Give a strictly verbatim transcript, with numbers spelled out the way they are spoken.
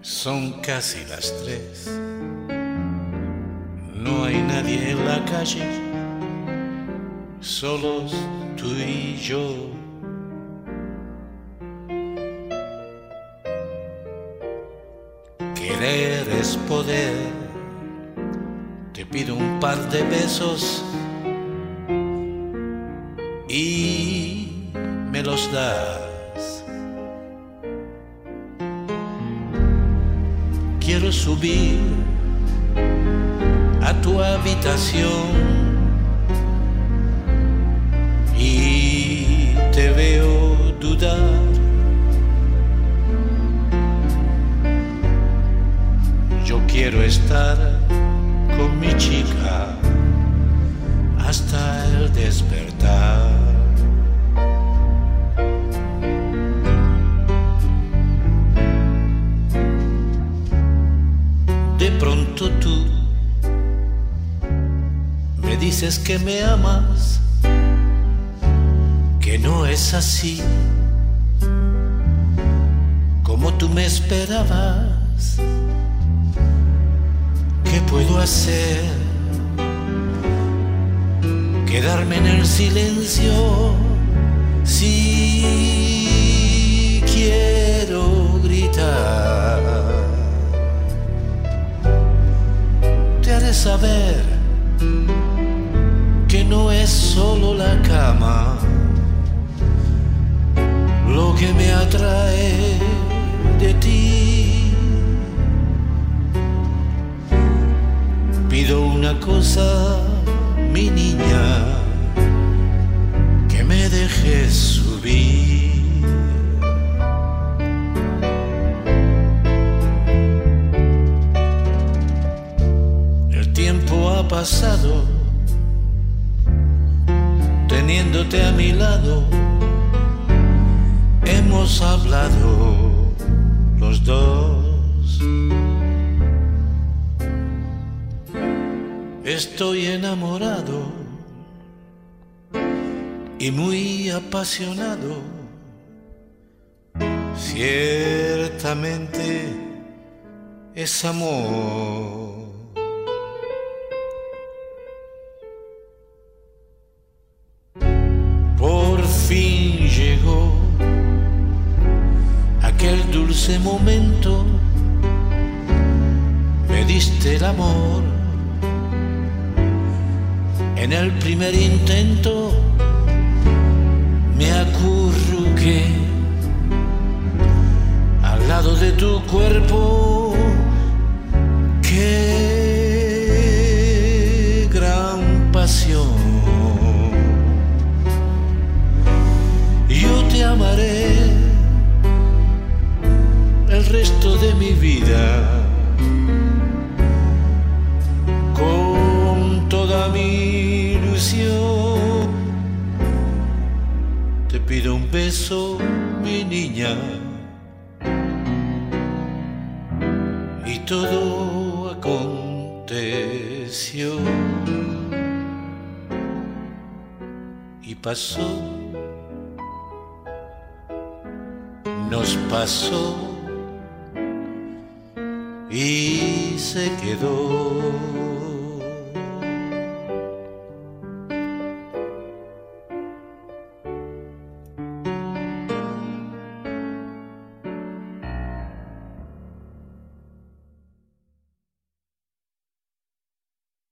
Son casi las tres. No hay nadie en la calle, solos tú y yo. Querer es poder. Te pido un par de besos y me los das. Quiero subir a tu habitación y te veo dudar. Yo quiero estar con mi chica hasta el despertar. De pronto tú me dices que me amas, que no es así como tú me esperabas. ¿Qué puedo hacer? Quedarme en el silencio. Si quiero gritar, te haré saber que no es solo la cama lo que me atrae de ti. Pido una cosa, mi niña, que me dejes subir. El tiempo ha pasado, teniéndote a mi lado, hemos hablado los dos. Estoy enamorado y muy apasionado. Ciertamente es amor. Por fin llegó aquel dulce momento. Me diste el amor. En el primer intento me acurruqué al lado de tu cuerpo. ¡Qué gran pasión! Yo te amaré el resto de mi vida con toda mi ilusión. Te pido un beso, mi niña, y todo aconteció y pasó, nos pasó y se quedó.